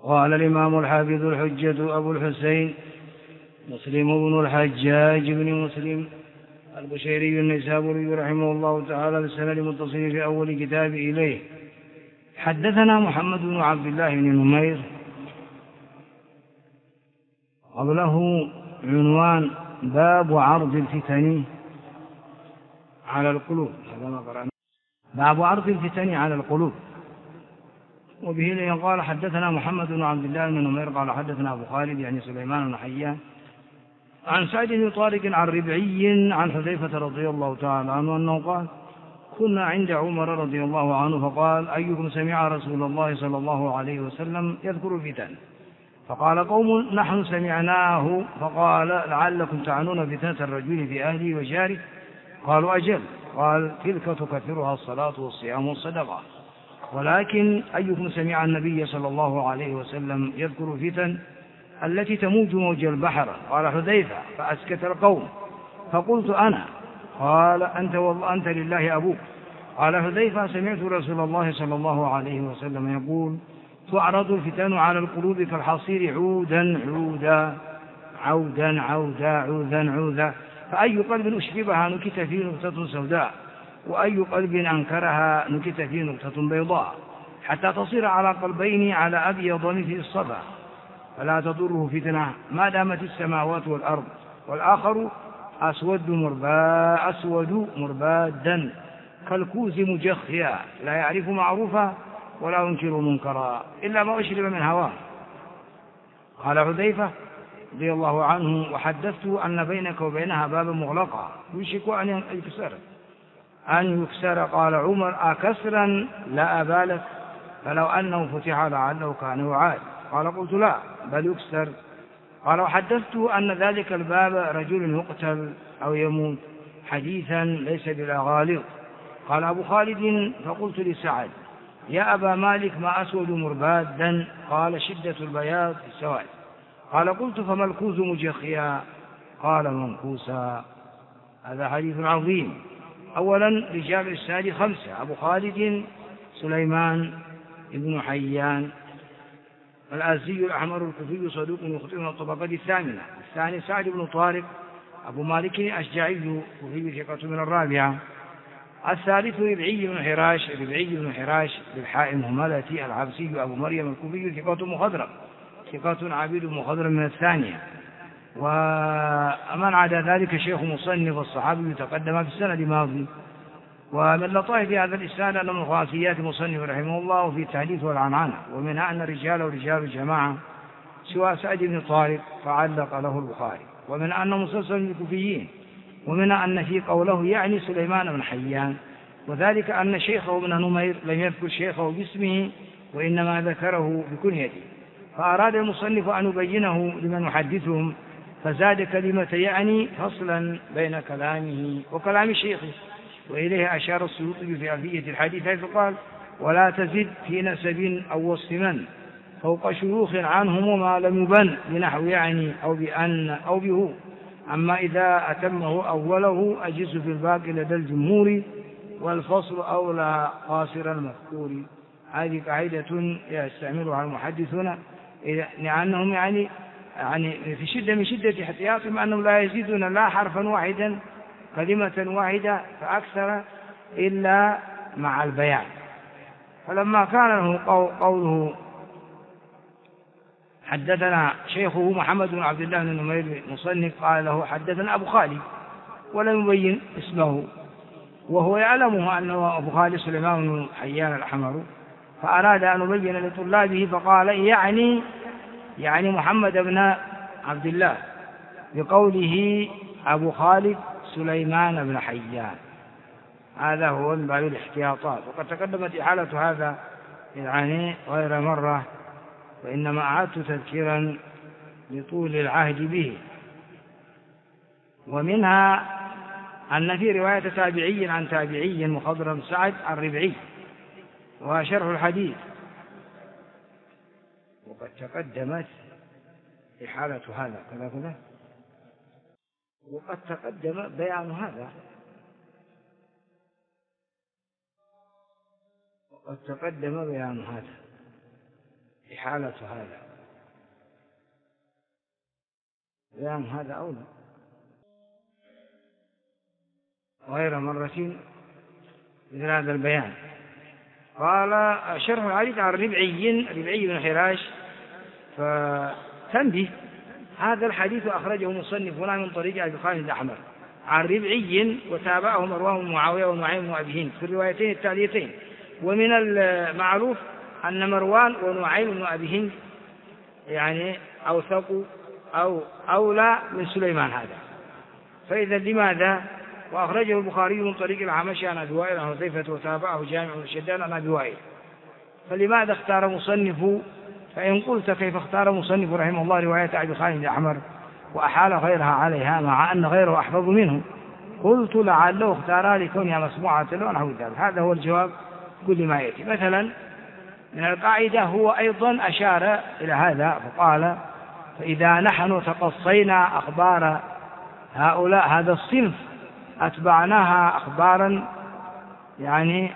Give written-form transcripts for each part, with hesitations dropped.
قال الإمام الحافظ الحجة أبو الحسين مسلم بن الحجاج بن مسلم البشيري النيسابوري رحمه الله تعالى بالسند متصل في أول كتاب إليه: حدثنا محمد بن عبد الله بن نمير، قبله عنوان باب عرض الفتن على القلوب. هذا ما قرأنا، باب عرض الفتن على القلوب. وبه قال حدثنا محمد بن عبد الله بن نمير قال حدثنا أبو خالد يعني سليمان بن حيان عن سعد بن طارق عن ربعي عن حذيفة رضي الله تعالى عنه أنه قال: كنا عند عمر رضي الله عنه فقال: أيكم سمع رسول الله صلى الله عليه وسلم يذكر الفتن؟ فقال قوم: نحن سمعناه. فقال: لعلكم تعنون فتنة الرجل في أهله وجاره؟ قالوا: أجل. قال: تلك تكثرها الصلاة والصيام والصدقة. ولكن أيكم سمع النبي صلى الله عليه وسلم يذكر فتن التي تموج موج البحر؟ قال حذيفة: فأسكت القوم. فقلت أنا. قال: أنت والله أنت لله أبوك. قال حذيفة: سمعت رسول الله صلى الله عليه وسلم يقول: تعرض الفتن على القلوب كالحصير عودا عودا عودا عودا عودا عودا، فأي قلب أشربها نكت فيه نكتة سوداء، وأي قلب أنكرها نكت فيه نكتة بيضاء، حتى تصير على قلبين على أبيض مثل الصفا، فلا تضره فتنة ما دامت السماوات والأرض. والآخر أسود مربادا كالكوز مجخيا، لا يعرف معروفا ولا ينكر منكرا إلا ما أشرب من هواه. قال حذيفة رضي الله عنه: وحدثت أن بينك وبينها بابا مغلقا يوشك أن يكسر. قال عمر: أكسرا لا أبالك، فلو أنه فتح لعله كان يعاد. قال: قلت لا، بل يكسر. قال: وحدثت أن ذلك الباب رجل يقتل أو يموت حديثا ليس بالأغاليط. قال أبو خالد: فقلت لسعد: يا أبا مالك، ما أسود مربادا؟ قال: شدة البياض في السواد. قال: قلت: فما الكوز مجخيا؟ قال: منكوسا. هذا حديث عظيم. أولا، رجال الإسناد 5: أبو خالد سليمان بن حيان الأزدي الأحمر الكوفي صدوق يخطئ من الطبقات الثامنة. الثاني سعد بن طارق أبو مالك الأشجعي كوفي ثقة من الرابعة. الثالث ربعي بن حراش بالحاء المهملة العبسي أبو مريم الكوفي ثقة مخضرم، ثقة عبيد مخضرم من الثانية. ومن عدا ذلك شيخ مصنف الصحابي تقدم في السند الماضي. ومن لطائف هذا الإسناد أن من خاصيات مصنف رحمه الله في التحديث والعنعنة، ومنها أن رجاله رجال الجماعة سوى سعد بن طارق فعلق له البخاري، ومن أن مسلسل الكوفيين، ومن أن في قوله يعني سليمان بن حيان، وذلك أن شيخه ابن نمير لم يذكر شيخه باسمه وإنما ذكره بكنيته، فأراد المصنف أن يبينه لمن يحدثهم فزاد كلمة يعني فصلا بين كلامه وكلام شيخه. وإليه أشار السيوطي في ألفية الحديث حيث قال: ولا تزد في نسب أو وصف من فوق شيوخ عنهم ما لم يبن بنحو يعني أو بأن أو به، أما إذا أتمه أوله أجز في الباقي لدى الجمهور، والفصل أولى قاصر المذكور. هذه قاعدة يستعملها المحدثون لأنهم يعني في شدة من شدة احتياطهم أنهم لا يزيدون لا حرفا واحدا كلمة واحدة فأكثر إلا مع البيان. فلما كان له قوله حدثنا شيخه محمد بن عبد الله بن نمير مصنف قال له حدثنا أبو خالد ولم يبين اسمه، وهو يعلمه أنه أبو خالد سليمان بن حيان الأحمر، فأراد أن يبين لطلابه فقال يعني محمد بن عبد الله بقوله أبو خالد سليمان بن حيان. هذا هو من باب الاحتياطات، وقد تقدمت إحالة هذا يعني غير مرة، وإنما أعدت تذكيرا لطول العهد به. ومنها أن في رواية تابعي عن تابعي مخضرم سعد الربعي وشرح الحديث، وقد تقدمت إحالة هذا كذا، وقد تقدم بيان هذا، إحالة هذا، لأن هذا أولى غير مرة مثل هذا البيان. قال شرح الحديث عن ربعي بن حراش، فتنبه هذا الحديث أخرجه مصنفنا من طريق أبي خالد الأحمر عن ربعي، وتابعه مروان بن معاوية ونعيم بن أبي هند في الروايتين التاليتين. ومن المعروف أن مروان ونعيم بن أبي هند يعني أوثق أو أولى من سليمان هذا. فإذا لماذا؟ وأخرجه البخاري من طريق الأعمش عن أبي وائل عن حذيفة، وتابعه جامع بن شداد عن أبي وائل. فلماذا اختار مصنف؟ فإن قلت كيف اختار مصنف رحمه الله رواية أبي خالد الأحمر وأحال غيرها عليها مع أن غيره أحفظ منه؟ قلت لعله اختارها لكونها مسموعة له ونحو ذلك. هذا هو الجواب كل ما يأتي. مثلا من القاعدة هو أيضا أشار إلى هذا فقال: فإذا نحن تقصينا أخبار هؤلاء هذا الصنف أتبعناها أخبارا، يعني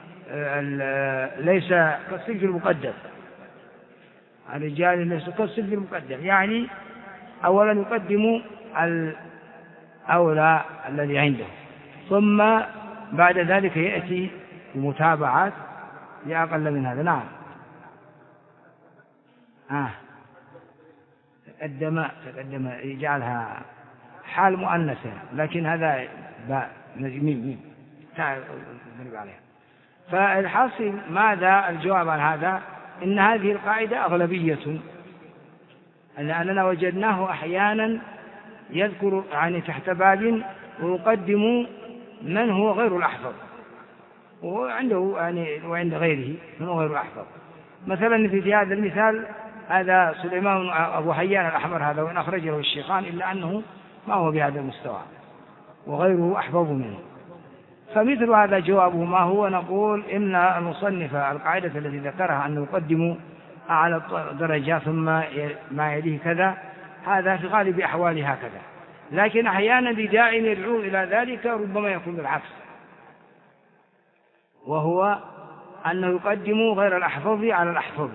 ليس كالصنف المقدم، الرجال ليس كالصنف المقدم، يعني أولا يقدم الأولى الذي عنده، ثم بعد ذلك يأتي المتابعات لأقل من هذا. نعم. تقدم يجعلها حال مؤنثة، لكن هذا باء ميم نضرب عليها. فالحاصل ماذا الجواب عن هذا؟ إن هذه القاعدة أغلبية، لأننا وجدناه أحيانا يذكر يعني تحت باب ويقدم من هو غير الأحفظ، وعنده يعني وعند غيره من هو غير الأحفظ. مثلا في هذا المثال هذا سليمان أبو حيان الأحمر هذا، وإن أخرجه الشيخان إلا أنه ما هو بهذا المستوى وغيره أحفظ منه. فمثل هذا جوابه ما هو؟ نقول إن المصنف القاعدة التي ذكرها أنه يقدم أعلى درجة ثم ما يليه كذا، هذا في غالب أحواله هكذا، لكن أحيانا بداع يدعو إلى ذلك ربما يكون العكس، وهو أنه يقدم غير الأحفظ على الأحفظ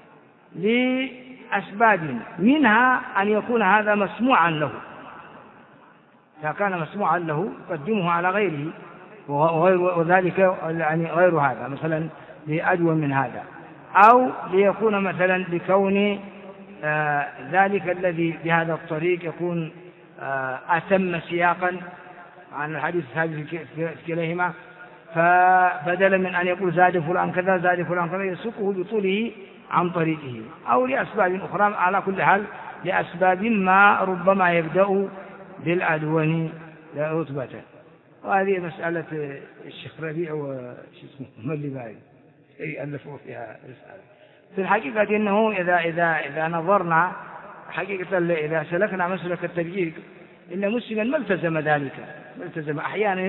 لأسباب، منها أن يكون هذا مسموعا له، إذا كان مسموعا له يقدمه على غيره، وذلك يعني غير هذا مثلا لأجود من هذا، أو ليكون مثلا لكون ذلك الذي بهذا الطريق يكون أتم سياقا عن الحديث الثابت في كليهما، فبدلا من أن يقول زاد فلان كذا زاد فلان كذا يسوقه بطوله عن طريقه، أو لأسباب أخرى. على كل حال لأسباب ما ربما يبدأ بالأدون رتبة. وهذه مسألة الشيخ ربيع والملباري ألفوا فيها رسالة. في الحقيقة إنه إذا نظرنا حقيقة إذا سلكنا مسلك التبجيل إن مسلما ما التزم ذلك، ما التزم، أحيانا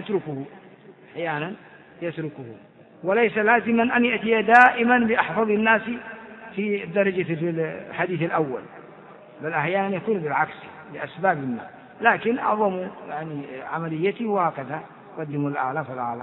يتركه، وليس لازما أن يأتي دائما بأحفظ الناس في درجة الحديث الأول، بل أحيانا يكون بالعكس لأسباب ما، لكن أعظم يعني عمليته وهكذا قدم الأعلى فالأعلى.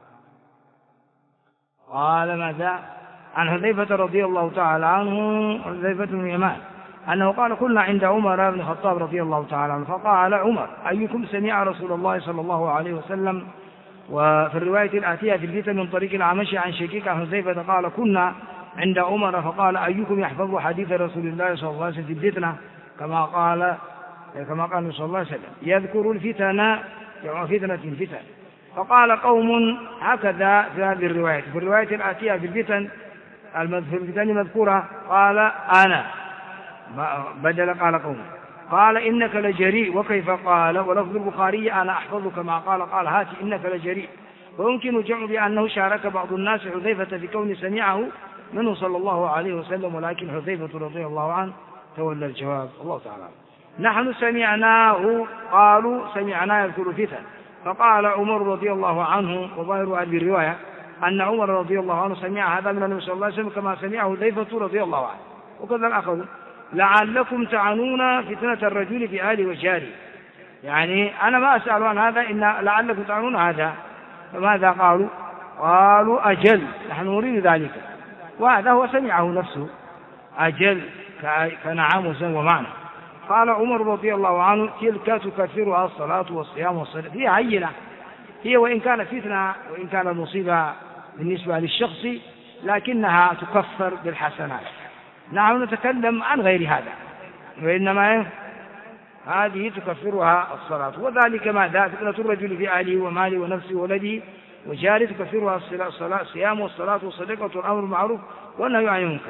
قال ماذا؟ عن حذيفة رضي الله تعالى عنه، حذيفة بن اليمان أنه قال: كنا عند عمر بن الخطاب رضي الله تعالى عنه فقال عمر: أيكم سمع رسول الله صلى الله عليه وسلم؟ وفي الرواية الآتية في الفتن من طريق الأعمش عن شقيق عن حذيفة قال: كنا عند عمر فقال: أيكم يحفظ حديث رسول الله صلى الله عليه وسلم في الفتنة كما قال صلى الله عليه وسلم، يذكر الفتن فتنة الفتن. فقال قوم هكذا في هذه الرواية، في الرواية الآتية في الفتن مذكورة قال أنا، بدل قال قوم، قال إنك لجريء، وكيف قال؟ ولفظ البخاري أنا أحفظ كما قال هات إنك لجريء. ويمكن الجمع بأنه شارك بعض الناس حذيفة في كون سمعه منه صلى الله عليه وسلم، ولكن حذيفة رضي الله عنه تولى الجواب. الله تعالى. نحن سمعناه، قالوا سمعنا يذكر فتن. فقال عمر رضي الله عنه، وظاهر هذه الرواية أن عمر رضي الله عنه سمع هذا من النبي صلى الله عليه وسلم كما سمعه حذيفة رضي الله عنه. وكذا الآخرون: لعلكم تعنون فتنة الرجل في أهله وجاره. يعني أنا ما أسأل عن هذا، إن لعلكم تعنون هذا. فماذا قالوا؟ قالوا أجل، نحن نريد ذلك. وهذا هو سمعه نفسه، أجل كنعم وزن ومعنى. قال عمر رضي الله عنه تلك تكفرها الصلاة والصيام والصلاة. هي عينة، هي وإن كانت فتنة وإن كانت مصيبة بالنسبة للشخص لكنها تكفر بالحسنات. نحن نتكلم عن غير هذا، وإنما هذه تكفرها الصلاة. وذلك ماذا؟ فتنة الرجل في أهله وماله ونفسه وولده وجاره تكفرها الصلاة الصيام والصلاة والصدقة والأمر بالمعروف والنهي عن المنكر.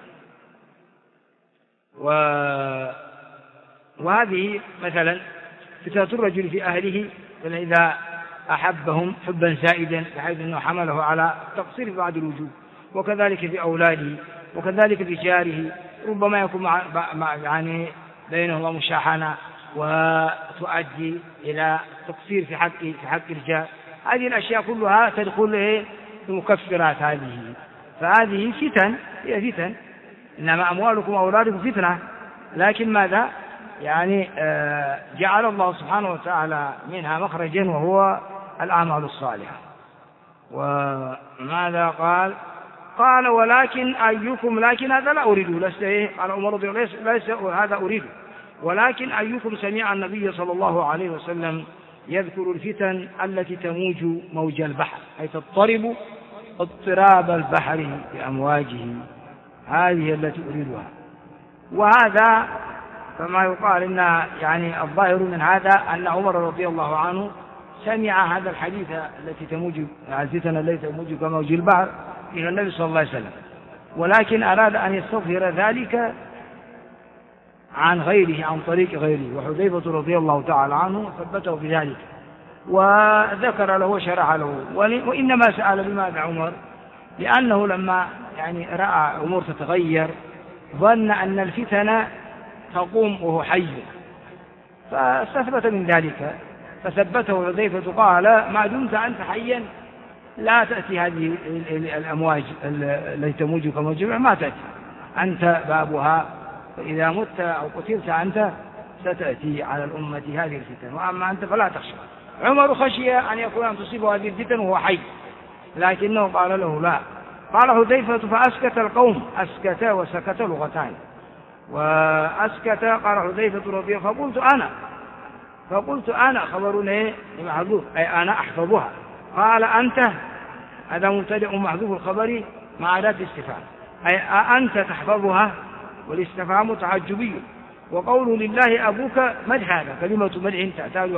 وهذه مثلا فتنة الرجل في أهله إذا أحبهم حبا زائدا بحيث أنه حمله على التقصير في بعض الوجوه، وكذلك في أولاده، وكذلك في جاره، ربما يكون يعني بينهما مشاحنة وتؤدي إلى تقصير في حق الجار. هذه الأشياء كلها تدخل في مكفرات هذه. فهذه فتن، هي فتن، إنما أموالكم وأولادكم فتنة، لكن ماذا؟ يعني جعل الله سبحانه وتعالى منها مخرجا وهو الأعمال الصالحة. وماذا قال؟ قال ولكن أيكم، لكن هذا لا أريده، قال عمر رضي الله عنه ليس هذا أريده، ولكن أيكم سمع النبي صلى الله عليه وسلم يذكر الفتن التي تموج موج البحر، أي تضطرب اضطراب البحر بأمواجه، هذه التي أريدها. وهذا كما يقال إن يعني الظاهر من هذا أن عمر رضي الله عنه سمع هذا الحديث التي تموج الفتن التي تموج كموج البحر إلى النبي صلى الله عليه وسلم، ولكن أراد أن يستظهر ذلك عن غيره، عن طريق غيره. وحذيفة رضي الله تعالى عنه ثبته بذلك وذكر له وشرح له. وإنما سأل لماذا عمر؟ لأنه لما يعني رأى أمور تتغير ظن أن الفتن تقوم وهو حي، فاستثبت من ذلك، فثبته حذيفة قال ما دمت أنت حيا لا تأتي هذه الأمواج التي تموج كموج البحر، ما تأتي، أنت بابها، فإذا مت أو قتلت أنت ستأتي على الأمة هذه الفتن، وأما أنت فلا تخشى. عمر خشي أن يكون أن تصيبه هذه الفتن وهو حي، لكنه قال له لا. قال حذيفة فأسكت القوم، أسكت وسكت لغتان. وأسكت قال حذيفة رضي الله عنه فقلت أنا خبر محذوف، أي أنا أحفظها. قال أنت، هذا مبتدأ محذوف الخبر مع أداة الاستفهام، أي أنت تحفظها، والاستفهام تعجبي. وقول لله أبوك مدح، هذا كلمة مدح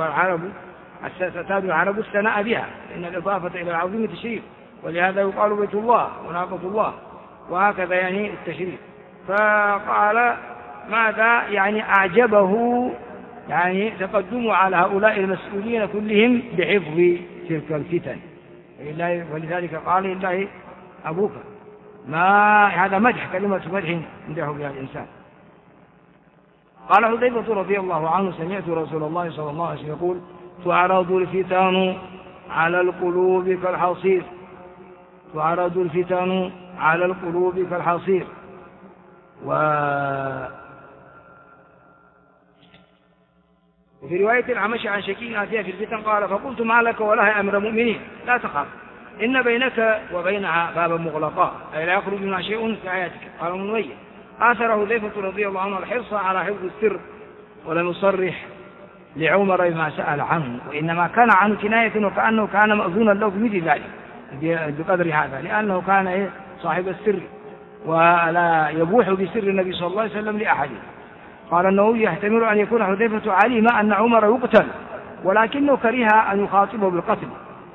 تعتاد العرب الثناء بها، إن الإضافة إلى العظيم تشريف، ولهذا يقال بيت الله وناقة الله، وهكذا يعني التشريف. فقال ماذا؟ يعني أعجبه يعني تقدموا على هؤلاء المسؤولين كلهم بحفظ تلك الفتن، ولذلك قال لله أبوك، ما هذا مدح، كلمة مدح يمدح بها الإنسان. قال حذيفة رضي الله عنه سمعت رسول الله صلى الله عليه وسلم يقول تعرض الفتن على القلوب كالحصير، تعرض الفتن على القلوب كالحصير. وفي رواية الأعمش عن شكيك آتيها في الفتن قال فقلت ما لك ولها يا أمير المؤمنين لا تخاف إن بينك وبينها بابا مغلقا، أي لا يخرج منها شيء في حياتك. قال ابن نمية آثر حذيفة رضي الله عنه الحرص على حفظ السر، ولم يصرح لعمر بما سأل عنه، وإنما كان عنه كناية وكأنه كان مأذونا له بمثل ذلك بقدر هذا، لأنه كان صاحب السر ولا يبوح بسر النبي صلى الله عليه وسلم لأحد. قال النووي يحتمل أن يكون حذيفة علم أن عمر يقتل، ولكنه كره أن يخاطبه بالقتل،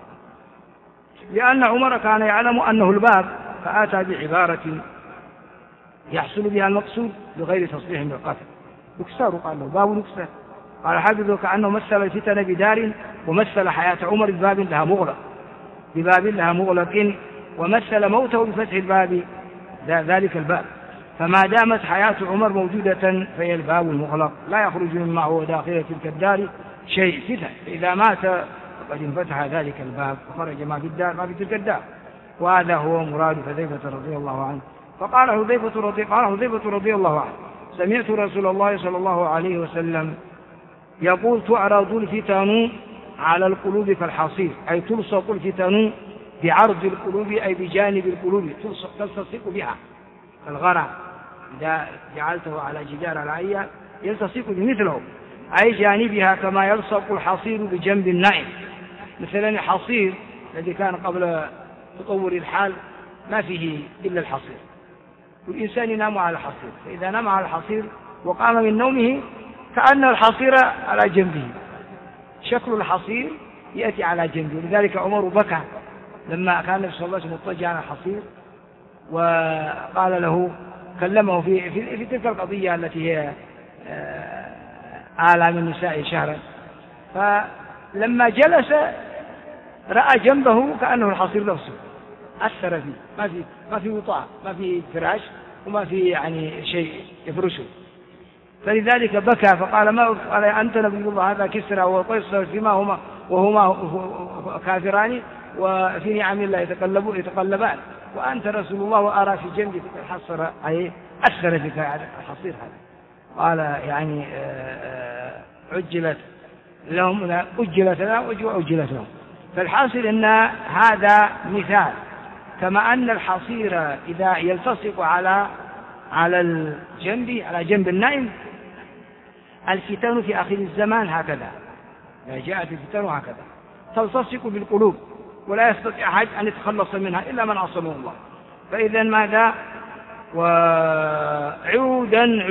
لأن عمر كان يعلم أنه الباب، فأتى بعبارة يحصل بها المقصود بغير تصريح بالقتل. يكسر، قال له باب يكسر. قال حافظه كأنه مثل الفتن بدار، ومثل حياة عمر بباب لها مغلق، ومثل موته بفتح الباب ذلك الباب. فما دامت حياة عمر موجودة فهي الباب المغلق، لا يخرج مما هو داخل تلك الدار شيء فتن، إذا مات فقد انفتح ذلك الباب وخرج ما في تلك الدار. وهذا هو مراد حذيفة رضي الله عنه. فقال حذيفة رضي الله عنه سمعت رسول الله صلى الله عليه وسلم يقول تعرض الفتن على القلوب كالحصير، أي تلصق الفتن بعرض القلوب، أي بجانب القلوب، تلصق بها كالغرة، إذا جعلته على جدار العية يلتصق بمثله أي جانبها كما يلصق الحصير بجنب النائم. مثلا الحصير الذي كان قبل تطور الحال ما فيه إلا الحصير، والإنسان ينام على الحصير، فإذا نام على الحصير وقام من نومه كأن الحصير على جنبه، شكل الحصير يأتي على جنبه. لذلك عمر بكى لما كان النبي صلى الله عليه وسلم مضطجعا على الحصير، وقال له كلمه في تلك القضية التي هي أعلى من نساء شهرا، فلما جلس رأى جنبه كأنه الحصير نفسه، أثر فيه، ما في وطاء، ما في فراش، وما في يعني شيء يفرشه، فلذلك بكى فقال ما قال أنت نبي الله هذا كسرى وقيصر فيما وهما كافران وفي نعم الله يتقلبان، وأنت رسول الله وأرى في جنبك الحصر أي أثر فيك الحصير هذا. قال يعني أجلت لهم وأجلت لهم. فالحاصل أن هذا مثال، كما أن الحصير إذا يلتصق على الجنب على جنب النائم، الفتن في آخر الزمان هكذا، إذا جاءت الفتن هكذا تلتصق بالقلوب ولا يستطيع أحد أن يتخلص منها إلا من عصمه الله. فإذا ماذا؟ وعودا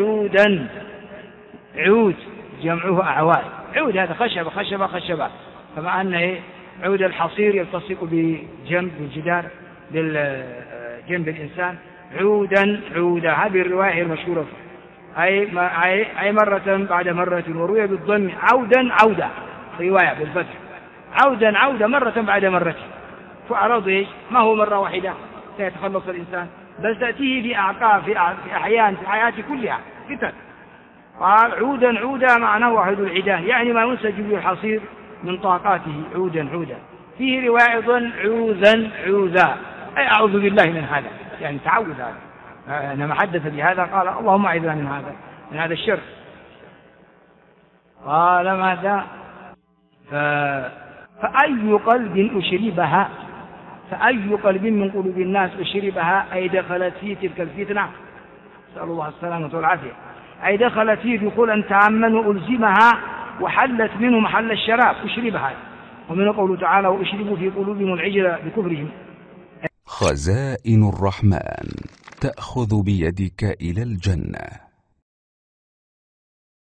عود جمعه أعواد، عود هذا خشبة، كما أن عود الحصير يلتصق بجنب الجدار بالجنب الإنسان، عودا. هذه الرواية المشهورة أي مرة بعد مرة، وروي بالضم عودا، رواية بالفتح عودا مرة بعد مرة. فأراد إيش؟ ما هو مرة واحدة سيتخلص الإنسان، بل تأتيه في أعقاب في أحيان في الحياة كلها فتن. قال عودا معناه واحد العدان، يعني ما ينسج به الحصير من طاقاته، عودا. فيه رواية أيضا عوذا أي أعوذ بالله من هذا، يعني تعوذ هذا. لما حدث بهذا قال اللهم أعذنا من هذا الشر. قال ماذا؟ فأي قلب من قلوب الناس أشربها أي دخلت فيه تلك الفتنة، نسأل الله السلامة والعافية، أي دخلت فيه دخولا تاما وألزمها وحلت منه محل الشراب، أشربها. ومن قوله تعالى وأشربوا في قلوبهم العجل بكفرهم. خزائن الرحمن تأخذ بيدك إلى الجنة.